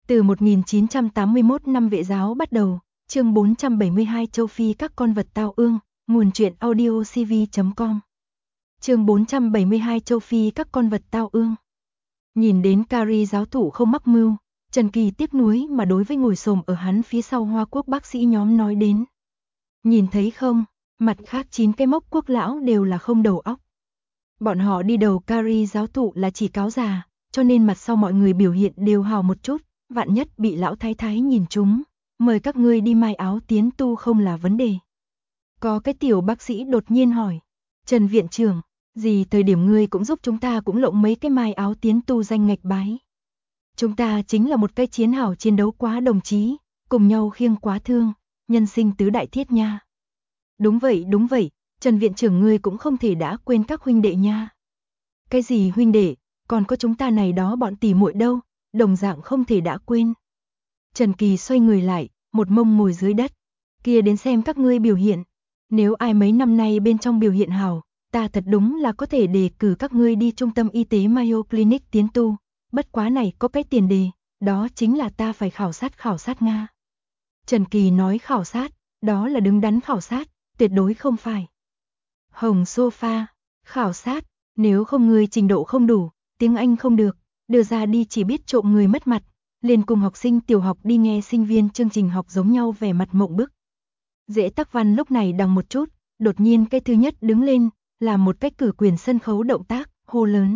Từ 1981 năm Vệ giáo bắt đầu, chương 472 châu Phi các con vật tao ương, nguồn truyện audio cv.com. Chương 472 châu Phi các con vật tao ương. Nhìn đến Carrie giáo thủ không mắc mưu, Trần Kỳ tiếc nuối mà đối với ngồi xổm ở hắn phía sau Hoa Quốc bác sĩ nhóm nói đến. Nhìn thấy không, mặt khác 9 cái mốc quốc lão đều là không đầu óc. Bọn họ đi đầu Carrie giáo thụ là chỉ cáo già, cho nên mặt sau mọi người biểu hiện đều hào một chút, vạn nhất bị lão thái thái nhìn trúng, mời các ngươi đi mai áo tiến tu không là vấn đề. Có cái tiểu bác sĩ đột nhiên hỏi, Trần viện trưởng, gì thời điểm ngươi cũng giúp chúng ta cũng lộng mấy cái mai áo tiến tu danh ngạch bái. Chúng ta chính là một cái chiến hào chiến đấu quá đồng chí, cùng nhau khiêng quá thương, nhân sinh tứ đại thiết nha. Đúng vậy, Trần viện trưởng ngươi cũng không thể đã quên các huynh đệ nha. Cái gì huynh đệ, còn có chúng ta này đó bọn tỉ muội đâu, đồng dạng không thể đã quên. Trần Kỳ xoay người lại, một mông ngồi dưới đất, kia đến xem các ngươi biểu hiện. Nếu ai mấy năm nay bên trong biểu hiện hào, ta thật đúng là có thể đề cử các ngươi đi trung tâm y tế Mayo Clinic tiến tu, bất quá này có cái tiền đề, đó chính là ta phải khảo sát Nga. Trần Kỳ nói khảo sát, đó là đứng đắn khảo sát, tuyệt đối không phải. Hồng sofa, khảo sát, nếu không ngươi trình độ không đủ, tiếng Anh không được, đưa ra đi chỉ biết trộm người mất mặt, liền cùng học sinh tiểu học đi nghe sinh viên chương trình học giống nhau vẻ mặt mộng bức. Dễ Tắc Văn lúc này đằng một chút, đột nhiên cái thứ nhất đứng lên, làm một cách cử quyền sân khấu động tác, hô lớn.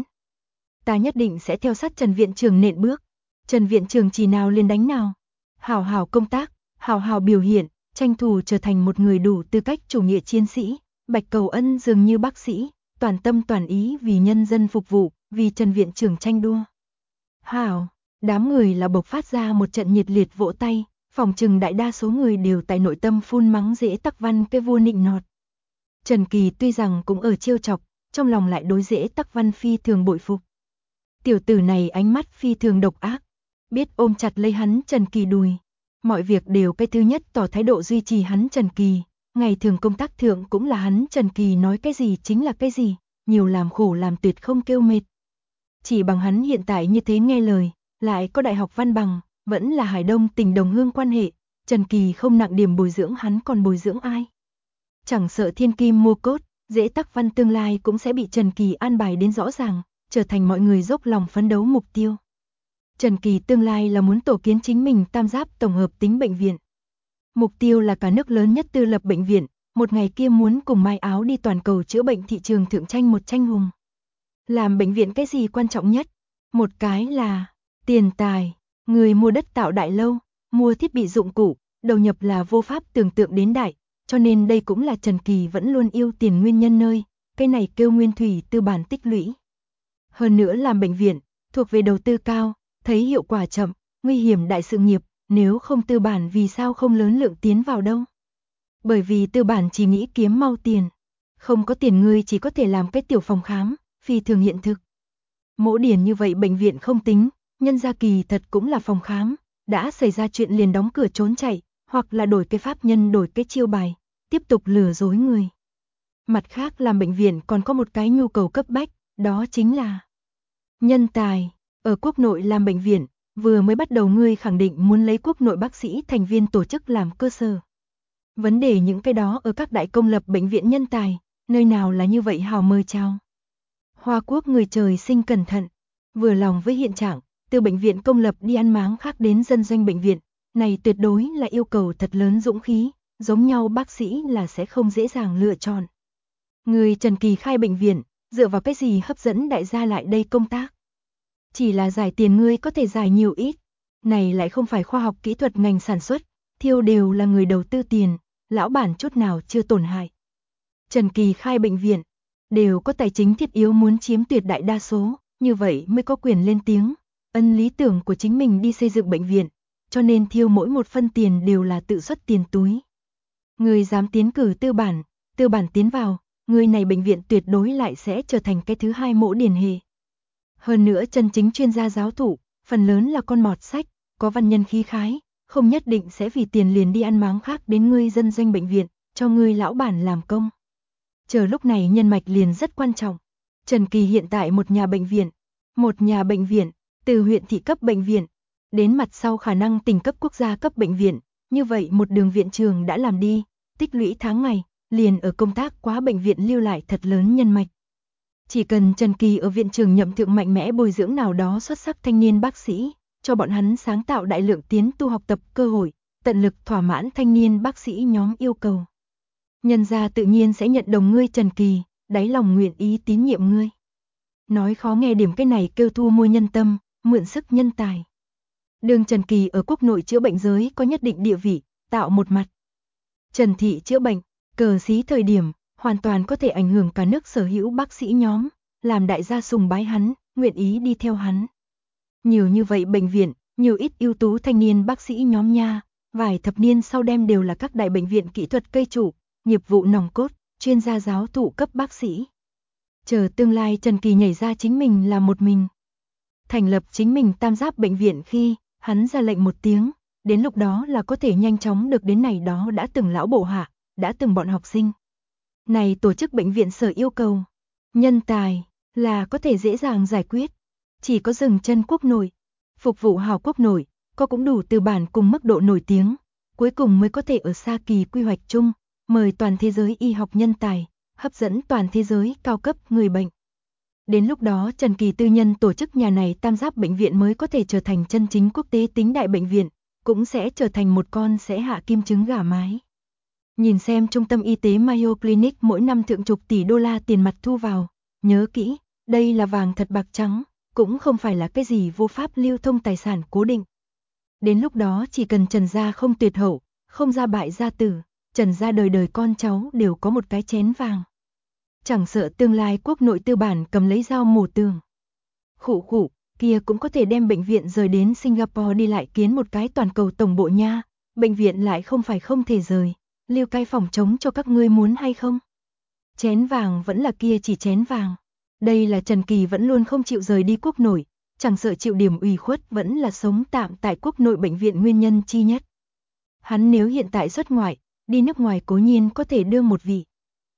Ta nhất định sẽ theo sát Trần viện trưởng nện bước. Trần viện trưởng chỉ nào liền đánh nào. Hào hào công tác, hào hào biểu hiện, tranh thủ trở thành một người đủ tư cách chủ nghĩa chiến sĩ. Bạch Cầu Ân dường như bác sĩ, toàn tâm toàn ý vì nhân dân phục vụ, vì Trần viện trưởng tranh đua. Hào, đám người là bộc phát ra một trận nhiệt liệt vỗ tay, phòng trừng đại đa số người đều tại nội tâm phun mắng Dễ Tắc Văn cái vua nịnh nọt. Trần Kỳ tuy rằng cũng ở trêu chọc, trong lòng lại đối Dễ Tắc Văn phi thường bội phục. Tiểu tử này ánh mắt phi thường độc ác, biết ôm chặt lấy hắn Trần Kỳ đùi. Mọi việc đều cái thứ nhất tỏ thái độ duy trì hắn Trần Kỳ, ngày thường công tác thượng cũng là hắn Trần Kỳ nói cái gì chính là cái gì, nhiều làm khổ làm tuyệt không kêu mệt. Chỉ bằng hắn hiện tại như thế nghe lời, lại có đại học văn bằng, vẫn là Hải Đông tình đồng hương quan hệ, Trần Kỳ không nặng điểm bồi dưỡng hắn còn bồi dưỡng ai. Chẳng sợ thiên kim mua cốt, Dễ Tắc Văn tương lai cũng sẽ bị Trần Kỳ an bài đến rõ ràng, trở thành mọi người dốc lòng phấn đấu mục tiêu. Trần Kỳ tương lai là muốn tổ kiến chính mình tam giáp tổng hợp tính bệnh viện. Mục tiêu là cả nước lớn nhất tư lập bệnh viện, một ngày kia muốn cùng Mai Áo đi toàn cầu chữa bệnh thị trường thượng tranh một tranh hùng. Làm bệnh viện cái gì quan trọng nhất? Một cái là tiền tài, người mua đất tạo đại lâu, mua thiết bị dụng cụ, đầu nhập là vô pháp tưởng tượng đến đại, cho nên đây cũng là Trần Kỳ vẫn luôn yêu tiền nguyên nhân nơi, cái này kêu nguyên thủy tư bản tích lũy. Hơn nữa làm bệnh viện, thuộc về đầu tư cao, thấy hiệu quả chậm, nguy hiểm đại sự nghiệp, nếu không tư bản vì sao không lớn lượng tiến vào đâu. Bởi vì tư bản chỉ nghĩ kiếm mau tiền, không có tiền ngươi chỉ có thể làm cái tiểu phòng khám, phi thường hiện thực. Mỗ điển như vậy bệnh viện không tính, nhân gia kỳ thật cũng là phòng khám, đã xảy ra chuyện liền đóng cửa trốn chạy, hoặc là đổi cái pháp nhân đổi cái chiêu bài, tiếp tục lừa dối người. Mặt khác làm bệnh viện còn có một cái nhu cầu cấp bách, đó chính là nhân tài. Ở quốc nội làm bệnh viện, vừa mới bắt đầu ngươi khẳng định muốn lấy quốc nội bác sĩ thành viên tổ chức làm cơ sở. Vấn đề những cái đó ở các đại công lập bệnh viện nhân tài, nơi nào là như vậy hào mời chào. Hoa Quốc người trời sinh cẩn thận, vừa lòng với hiện trạng, từ bệnh viện công lập đi ăn máng khác đến dân doanh bệnh viện, này tuyệt đối là yêu cầu thật lớn dũng khí, giống nhau bác sĩ là sẽ không dễ dàng lựa chọn. Người Trần Kỳ khai bệnh viện, dựa vào cái gì hấp dẫn đại gia lại đây công tác? Chỉ là giải tiền ngươi có thể giải nhiều ít, này lại không phải khoa học kỹ thuật ngành sản xuất, thiêu đều là người đầu tư tiền, lão bản chút nào chưa tổn hại. Trần Kỳ khai bệnh viện, đều có tài chính thiết yếu muốn chiếm tuyệt đại đa số, như vậy mới có quyền lên tiếng, ân lý tưởng của chính mình đi xây dựng bệnh viện, cho nên thiêu mỗi một phân tiền đều là tự xuất tiền túi. Người dám tiến cử tư bản tiến vào, người này bệnh viện tuyệt đối lại sẽ trở thành cái thứ hai Mỗ Điển Hề. Hơn nữa chân chính chuyên gia giáo thụ, phần lớn là con mọt sách, có văn nhân khí khái, không nhất định sẽ vì tiền liền đi ăn máng khác đến ngươi dân doanh bệnh viện, cho ngươi lão bản làm công. Chờ lúc này nhân mạch liền rất quan trọng. Trần Kỳ hiện tại một nhà bệnh viện, từ huyện thị cấp bệnh viện, Đến mặt sau khả năng tỉnh cấp quốc gia cấp bệnh viện, như vậy một đường viện trường đã làm đi, tích lũy tháng ngày, liền ở công tác quá bệnh viện lưu lại thật lớn nhân mạch. Chỉ cần Trần Kỳ ở viện trường nhậm thượng mạnh mẽ bồi dưỡng nào đó xuất sắc thanh niên bác sĩ, cho bọn hắn sáng tạo đại lượng tiến tu học tập cơ hội, tận lực thỏa mãn thanh niên bác sĩ nhóm yêu cầu. Nhân gia tự nhiên sẽ nhận đồng ngươi Trần Kỳ, đáy lòng nguyện ý tín nhiệm ngươi. Nói khó nghe điểm cái này kêu thu mua nhân tâm, mượn sức nhân tài. Đường Trần Kỳ ở quốc nội chữa bệnh giới có nhất định địa vị, tạo một mặt. Trần thị chữa bệnh, cờ xí thời điểm, hoàn toàn có thể ảnh hưởng cả nước sở hữu bác sĩ nhóm, làm đại gia sùng bái hắn, nguyện ý đi theo hắn. Nhiều như vậy bệnh viện, nhiều ít ưu tú thanh niên bác sĩ nhóm nha, vài thập niên sau đem đều là các đại bệnh viện kỹ thuật cây trụ, nghiệp vụ nòng cốt, chuyên gia giáo thụ cấp bác sĩ. Chờ tương lai Trần Kỳ nhảy ra chính mình là một mình. Thành lập chính mình tam giáp bệnh viện khi, hắn ra lệnh một tiếng, đến lúc đó là có thể nhanh chóng được đến này đó đã từng lão bộ hạ, đã từng bọn học sinh. Này tổ chức bệnh viện sở yêu cầu, nhân tài, là có thể dễ dàng giải quyết. Chỉ có dừng chân quốc nội, phục vụ hào quốc nội, có cũng đủ từ bản cùng mức độ nổi tiếng, cuối cùng mới có thể ở xa kỳ quy hoạch chung, mời toàn thế giới y học nhân tài, hấp dẫn toàn thế giới cao cấp người bệnh. Đến lúc đó Trần Kỳ tư nhân tổ chức nhà này tam giáp bệnh viện mới có thể trở thành chân chính quốc tế tính đại bệnh viện, cũng sẽ trở thành một con sẽ hạ kim trứng gà mái. Nhìn xem trung tâm y tế Mayo Clinic mỗi năm thượng chục tỷ đô la tiền mặt thu vào, nhớ kỹ, đây là vàng thật bạc trắng, cũng không phải là cái gì vô pháp lưu thông tài sản cố định. Đến lúc đó chỉ cần Trần gia không tuyệt hậu, không ra bại gia tử, Trần gia đời đời con cháu đều có một cái chén vàng. Chẳng sợ tương lai quốc nội tư bản cầm lấy dao mổ tường. Khụ, kia cũng có thể đem bệnh viện rời đến Singapore đi lại kiến một cái toàn cầu tổng bộ nha, bệnh viện lại không phải không thể rời, lưu cái phòng trống cho các ngươi muốn hay không? Chén vàng vẫn là kia chỉ chén vàng. Đây là Trần Kỳ vẫn luôn không chịu rời đi quốc nội, chẳng sợ chịu điểm ủy khuất vẫn là sống tạm tại quốc nội bệnh viện nguyên nhân chi nhất. Hắn nếu hiện tại xuất ngoại, đi nước ngoài cố nhiên có thể đương một vị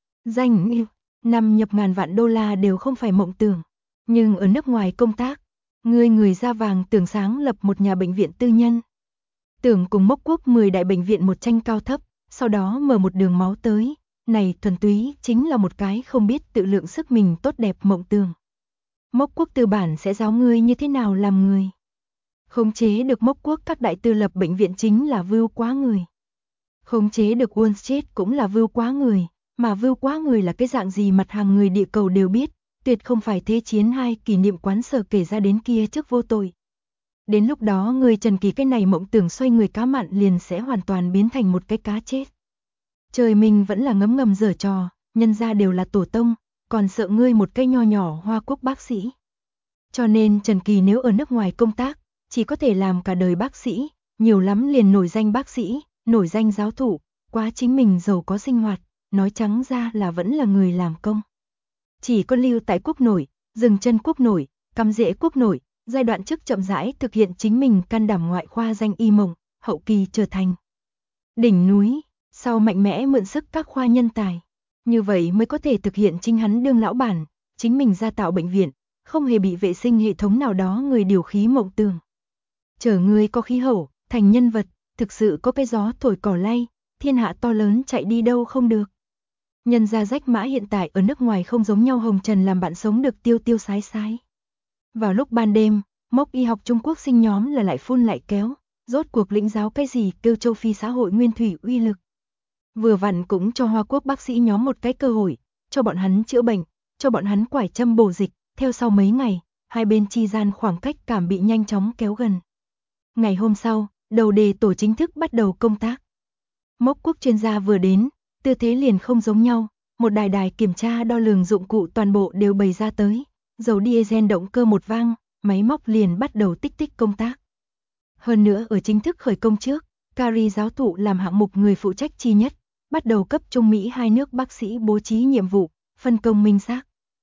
danh năm nhập ngàn vạn đô la đều không phải mộng tưởng, nhưng ở nước ngoài công tác, người da vàng tưởng sáng lập một nhà bệnh viện tư nhân. Tưởng cùng mốc quốc 10 đại bệnh viện một tranh cao thấp, sau đó mở một đường máu tới, này thuần túy chính là một cái không biết tự lượng sức mình tốt đẹp mộng tưởng. Mốc quốc tư bản sẽ giáo ngươi như thế nào làm người. Khống chế được mốc quốc các đại tư lập bệnh viện chính là vưu quá người. Khống chế được Wall Street cũng là vưu quá người, mà vưu quá người là cái dạng gì mặt hàng người địa cầu đều biết, tuyệt không phải Thế chiến 2 kỷ niệm quán sở kể ra đến kia trước vô tội. Đến lúc đó người Trần Kỳ cái này mộng tưởng xoay người cá mặn liền sẽ hoàn toàn biến thành một cái cá chết. Trời mình vẫn là ngấm ngầm giở trò, nhân ra đều là tổ tông, còn sợ ngươi một cái nho nhỏ Hoa Quốc bác sĩ. Cho nên Trần Kỳ nếu ở nước ngoài công tác, chỉ có thể làm cả đời bác sĩ, nhiều lắm liền nổi danh bác sĩ, nổi danh giáo thụ, quá chính mình giàu có sinh hoạt, nói trắng ra là vẫn là người làm công. Chỉ có lưu tại quốc nội, dừng chân quốc nội, cắm rễ quốc nội, giai đoạn trước chậm rãi thực hiện chính mình can đảm ngoại khoa danh y mộng, hậu kỳ trở thành đỉnh núi, sau mạnh mẽ mượn sức các khoa nhân tài. Như vậy mới có thể thực hiện chính hắn đương lão bản, chính mình ra tạo bệnh viện, không hề bị vệ sinh hệ thống nào đó người điều khí mộng tưởng. Chờ người có khí hậu, thành nhân vật, thực sự có cái gió thổi cỏ lay, thiên hạ to lớn chạy đi đâu không được. Nhân gia rách mã hiện tại ở nước ngoài không giống nhau hồng trần làm bạn sống được tiêu tiêu sái sái. Vào lúc ban đêm, mốc y học Trung Quốc sinh nhóm là lại phun lại kéo, rốt cuộc lĩnh giáo cái gì kêu châu Phi xã hội nguyên thủy uy lực. Vừa vặn cũng cho Hoa Quốc bác sĩ nhóm một cái cơ hội, cho bọn hắn chữa bệnh, cho bọn hắn quải châm bổ dịch, theo sau mấy ngày, hai bên chi gian khoảng cách cảm bị nhanh chóng kéo gần. Ngày hôm sau, đầu đề tổ chính thức bắt đầu công tác. Mốc quốc chuyên gia vừa đến, tư thế liền không giống nhau, một đài kiểm tra đo lường dụng cụ toàn bộ đều bày ra tới, dầu diesel động cơ một vang, máy móc liền bắt đầu tích tích công tác. Hơn nữa ở chính thức khởi công trước, Cary giáo thụ làm hạng mục người phụ trách chi nhất, bắt đầu cấp Trung Mỹ hai nước bác sĩ bố trí nhiệm vụ, phân công minh xác.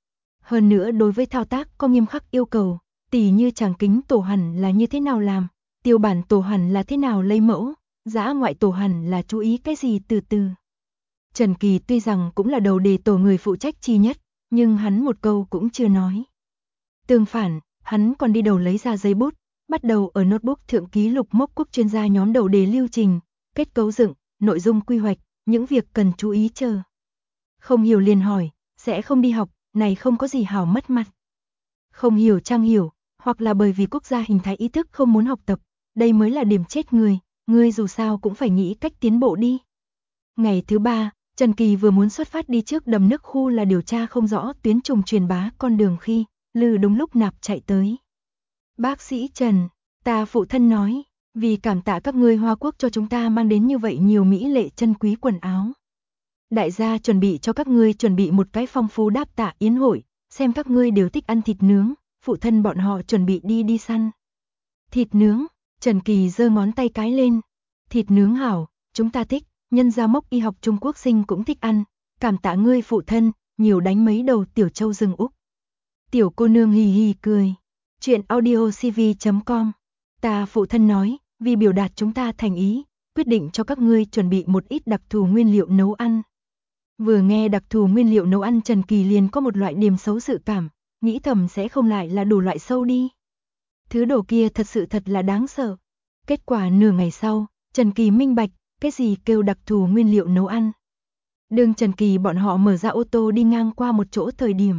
Hơn nữa đối với thao tác có nghiêm khắc yêu cầu, tỉ như tràng kính tổ hẳn là như thế nào làm, tiêu bản tổ hẳn là thế nào lấy mẫu, dã ngoại tổ hẳn là chú ý cái gì từ từ. Trần Kỳ tuy rằng cũng là đầu đề tổ người phụ trách chi nhất, nhưng hắn một câu cũng chưa nói. Tương phản, hắn còn đi đầu lấy ra giấy bút, bắt đầu ở notebook thượng ký lục mốc quốc chuyên gia nhóm đầu đề lưu trình, kết cấu dựng, nội dung quy hoạch, những việc cần chú ý chờ. Không hiểu liền hỏi, sẽ không đi học, này không có gì hảo mất mặt. Không hiểu trang hiểu, hoặc là bởi vì quốc gia hình thái ý thức không muốn học tập, đây mới là điểm chết người dù sao cũng phải nghĩ cách tiến bộ đi. Ngày thứ 3, Trần Kỳ vừa muốn xuất phát đi trước đầm nước khu là điều tra không rõ tuyến trùng truyền bá con đường khi, Lư đúng lúc nạp chạy tới. Bác sĩ Trần, ta phụ thân nói, vì cảm tạ các ngươi Hoa Quốc cho chúng ta mang đến như vậy nhiều mỹ lệ chân quý quần áo. Đại gia chuẩn bị cho các ngươi chuẩn bị một cái phong phú đáp tạ yến hội, xem các ngươi đều thích ăn thịt nướng, phụ thân bọn họ chuẩn bị đi săn. Thịt nướng, Trần Kỳ giơ ngón tay cái lên. Thịt nướng hảo, chúng ta thích, nhân gia Mốc y học Trung Quốc sinh cũng thích ăn, cảm tạ ngươi phụ thân, nhiều đánh mấy đầu tiểu châu rừng Úc. Tiểu cô nương hì hì cười. Chuyện audiocv.com. Ta phụ thân nói, vì biểu đạt chúng ta thành ý, quyết định cho các ngươi chuẩn bị một ít đặc thù nguyên liệu nấu ăn. Vừa nghe đặc thù nguyên liệu nấu ăn Trần Kỳ liền có một loại điềm xấu dự cảm, nghĩ thầm sẽ không lại là đủ loại sâu đi. Thứ đồ kia thật là đáng sợ. Kết quả nửa ngày sau, Trần Kỳ minh bạch, cái gì kêu đặc thù nguyên liệu nấu ăn. Đường Trần Kỳ bọn họ mở ra ô tô đi ngang qua một chỗ thời điểm.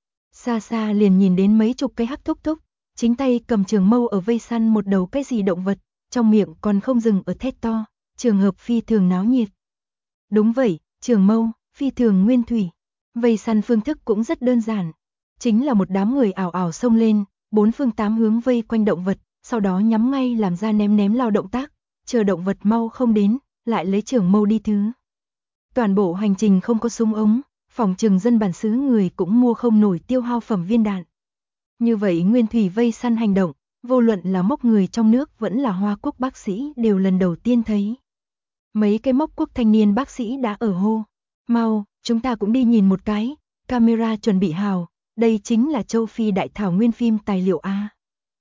Xa xa liền nhìn đến mấy chục cái hắc thúc thúc, chính tay cầm trường mâu ở vây săn một đầu cái gì động vật, trong miệng còn không dừng ở thét to, trường hợp phi thường náo nhiệt. Đúng vậy, trường mâu, phi thường nguyên thủy. Vây săn phương thức cũng rất đơn giản, chính là một đám người ảo ảo xông lên, bốn phương tám hướng vây quanh động vật, sau đó nhắm ngay làm ra ném lao động tác, chờ động vật mau không đến, lại lấy trường mâu đi thứ. Toàn bộ hành trình không có súng ống, phòng trừng dân bản xứ người cũng mua không nổi tiêu hao phẩm viên đạn. Như vậy nguyên thủy vây săn hành động, vô luận là Mốc người trong nước vẫn là Hoa Quốc bác sĩ đều lần đầu tiên thấy. Mấy cái Mốc quốc thanh niên bác sĩ đã ở hô, mau, chúng ta cũng đi nhìn một cái, camera chuẩn bị hào, đây chính là châu Phi đại thảo nguyên phim tài liệu A.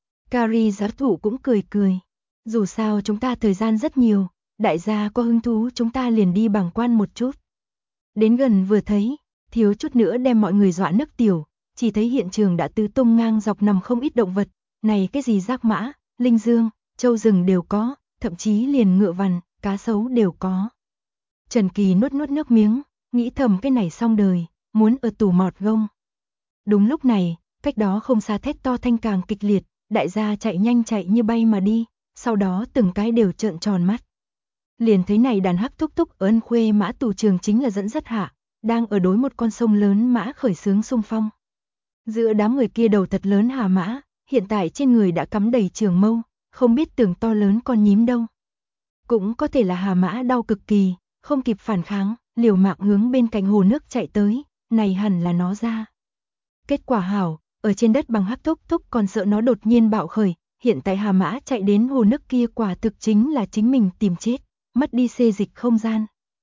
Cari giáo thủ cũng cười, dù sao chúng ta thời gian rất nhiều, đại gia có hứng thú chúng ta liền đi bằng quan một chút. Đến gần vừa thấy, thiếu chút nữa đem mọi người dọa nức tiểu, chỉ thấy hiện trường đã tứ tung ngang dọc nằm không ít động vật, này cái gì giác mã, linh dương, châu rừng đều có, thậm chí liền ngựa vằn, cá sấu đều có. Trần Kỳ nuốt nước miếng, nghĩ thầm cái này xong đời, muốn ở tù mọt gông. Đúng lúc này, cách đó không xa thét to thanh càng kịch liệt, đại gia chạy nhanh chạy như bay mà đi, sau đó từng cái đều trợn tròn mắt. Liền thấy này đàn hắc thúc thúc ở Ân Khuê mã tù trường chính là dẫn dắt hạ, đang ở đối một con sông lớn mã khởi xướng xung phong. Giữa đám người kia đầu thật lớn hà mã, hiện tại trên người đã cắm đầy trường mâu, không biết tưởng to lớn con nhím đâu. Cũng có thể là hà mã đau cực kỳ, không kịp phản kháng, liều mạng hướng bên cạnh hồ nước chạy tới, này hẳn là nó ra. Kết quả hảo, ở trên đất bằng hắc thúc thúc còn sợ nó đột nhiên bạo khởi, hiện tại hà mã chạy đến hồ nước kia quả thực chính là chính mình tìm chết, mất đi xê dịch không gian.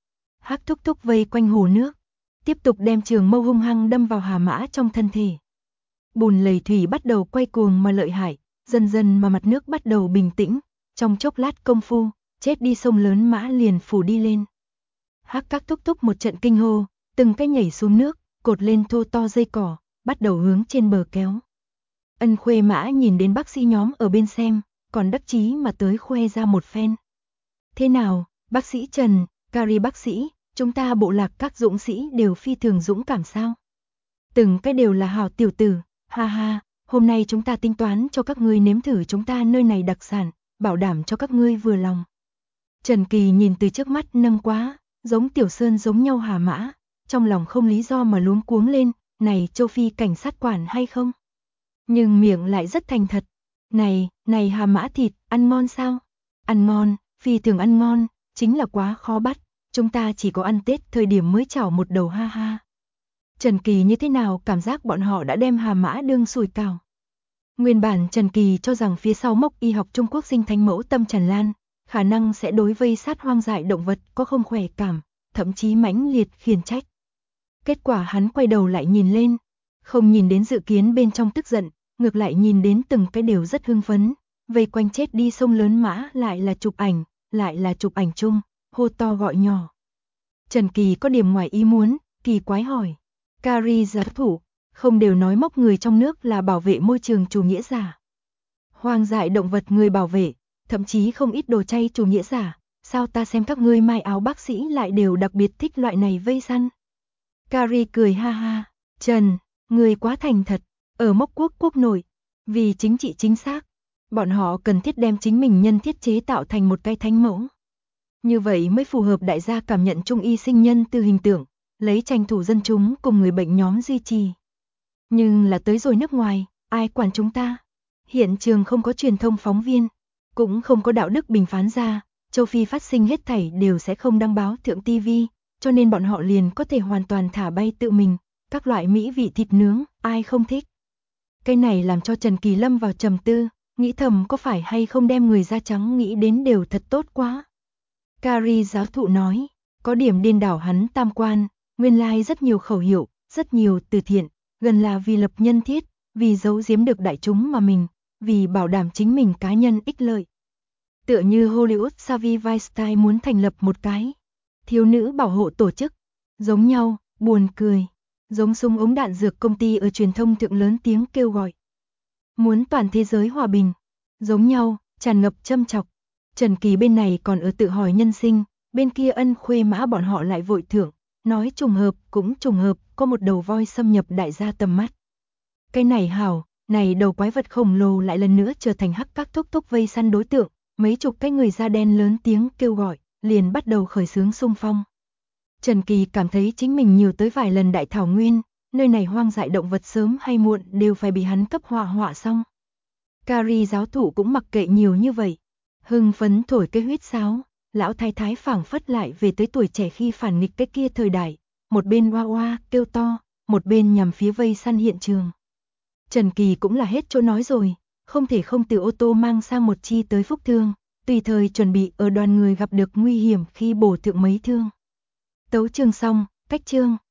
Hắc thúc thúc vây quanh hồ nước, tiếp tục đem trường mâu hung hăng đâm vào hà mã trong thân thể. Bùn lầy thủy bắt đầu quay cuồng mà lợi hại, dần dần mà mặt nước bắt đầu bình tĩnh, trong chốc lát công phu, chết đi sông lớn mã liền phủ đi lên. Hắc các thúc thúc một trận kinh hô, từng cái nhảy xuống nước, cột lên thô to dây cỏ, bắt đầu hướng trên bờ kéo. Ân Khuê mã nhìn đến bác sĩ nhóm ở bên xem, còn đắc chí mà tới khoe ra một phen. Thế nào, bác sĩ Trần, Cari bác sĩ, chúng ta bộ lạc các dũng sĩ đều phi thường dũng cảm sao? Từng cái đều là hảo tiểu tử, ha ha, hôm nay chúng ta tính toán cho các ngươi nếm thử chúng ta nơi này đặc sản, bảo đảm cho các ngươi vừa lòng. Trần Kỳ nhìn từ trước mắt nâng quá, giống tiểu sơn giống nhau hà mã, trong lòng không lý do mà luống cuống lên, này châu Phi cảnh sát quản hay không? Nhưng miệng lại rất thành thật, này hà mã thịt, ăn ngon sao? Ăn ngon, phi thường ăn ngon, chính là quá khó bắt, chúng ta chỉ có ăn Tết thời điểm mới chảo một đầu ha ha. Trần Kỳ như thế nào cảm giác bọn họ đã đem hà mã đương sủi cảo. Nguyên bản Trần Kỳ cho rằng phía sau Mốc y học Trung Quốc sinh thánh mẫu Tâm Trần Lan, khả năng sẽ đối vây sát hoang dại động vật có không khỏe cảm, thậm chí mãnh liệt khiển trách. Kết quả hắn quay đầu lại nhìn lên, không nhìn đến dự kiến bên trong tức giận, ngược lại nhìn đến từng cái đều rất hưng phấn, vây quanh chết đi sông lớn mã lại là chụp ảnh chung, hô to gọi nhỏ. Trần Kỳ có điểm ngoài ý muốn, kỳ quái hỏi, Cari giáo thủ, không đều nói Mốc người trong nước là bảo vệ môi trường chủ nghĩa giả. Hoang dại động vật người bảo vệ, thậm chí không ít đồ chay chủ nghĩa giả, sao ta xem các ngươi may áo bác sĩ lại đều đặc biệt thích loại này vây săn. Carrie cười ha ha, Trần, người quá thành thật, ở mốc quốc nội, vì chính trị chính xác, bọn họ cần thiết đem chính mình nhân thiết chế tạo thành một cái thánh mẫu. Như vậy mới phù hợp đại gia cảm nhận trung y sinh nhân từ hình tượng, lấy tranh thủ dân chúng cùng người bệnh nhóm duy trì. Nhưng là tới rồi nước ngoài, ai quản chúng ta? Hiện trường không có truyền thông phóng viên, cũng không có đạo đức bình phán ra, châu Phi phát sinh hết thảy đều sẽ không đăng báo thượng TV, cho nên bọn họ liền có thể hoàn toàn thả bay tự mình, các loại mỹ vị thịt nướng, ai không thích. Cái này làm cho Trần Kỳ lâm vào trầm tư, nghĩ thầm có phải hay không đem người da trắng nghĩ đến đều thật tốt quá. Carrie giáo thụ nói, có điểm điên đảo hắn tam quan, nguyên lai rất nhiều khẩu hiệu, rất nhiều từ thiện, gần là vì lập nhân thiết, vì giấu giếm được đại chúng mà mình, vì bảo đảm chính mình cá nhân ích lợi. Tựa như Hollywood Savvy Weinstein muốn thành lập một cái thiếu nữ bảo hộ tổ chức, giống nhau, buồn cười, giống súng ống đạn dược công ty ở truyền thông thượng lớn tiếng kêu gọi. Muốn toàn thế giới hòa bình, giống nhau, tràn ngập châm chọc. Trần Kỳ bên này còn ở tự hỏi nhân sinh, bên kia Ân Khuê Mã bọn họ lại vội thưởng, nói trùng hợp cũng trùng hợp, có một đầu voi xâm nhập đại gia tầm mắt. Cái này hảo, này đầu quái vật khổng lồ lại lần nữa trở thành hắc các thúc vây săn đối tượng, mấy chục cái người da đen lớn tiếng kêu gọi, liền bắt đầu khởi xướng xung phong. Trần Kỳ cảm thấy chính mình nhiều tới vài lần đại thảo nguyên, nơi này hoang dại động vật sớm hay muộn đều phải bị hắn cấp họa xong. Carrie giáo thụ cũng mặc kệ nhiều như vậy, hưng phấn thổi cái huýt sáo, lão thái thái phảng phất lại về tới tuổi trẻ khi phản nghịch cái kia thời đại, một bên oa oa kêu to, một bên nhằm phía vây săn hiện trường. Trần Kỳ cũng là hết chỗ nói rồi, không thể không từ ô tô mang sang một chi tới Phúc Thương, tùy thời chuẩn bị ở đoàn người gặp được nguy hiểm khi bổ thượng mấy thương. Tấu chương xong, cách chương.